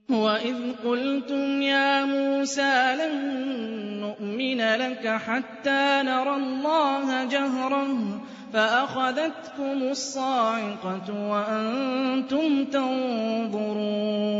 وَإِذْ قُلْتُمْ يَا مُوسَىٰ لَن نُّؤْمِنَ لَكَ حَتَّىٰ نَرَى اللَّهَ جَهْرَةً فَأَخَذَتْكُمُ الصَّاعِقَةُ وَأَنتُمْ تَنظُرُونَ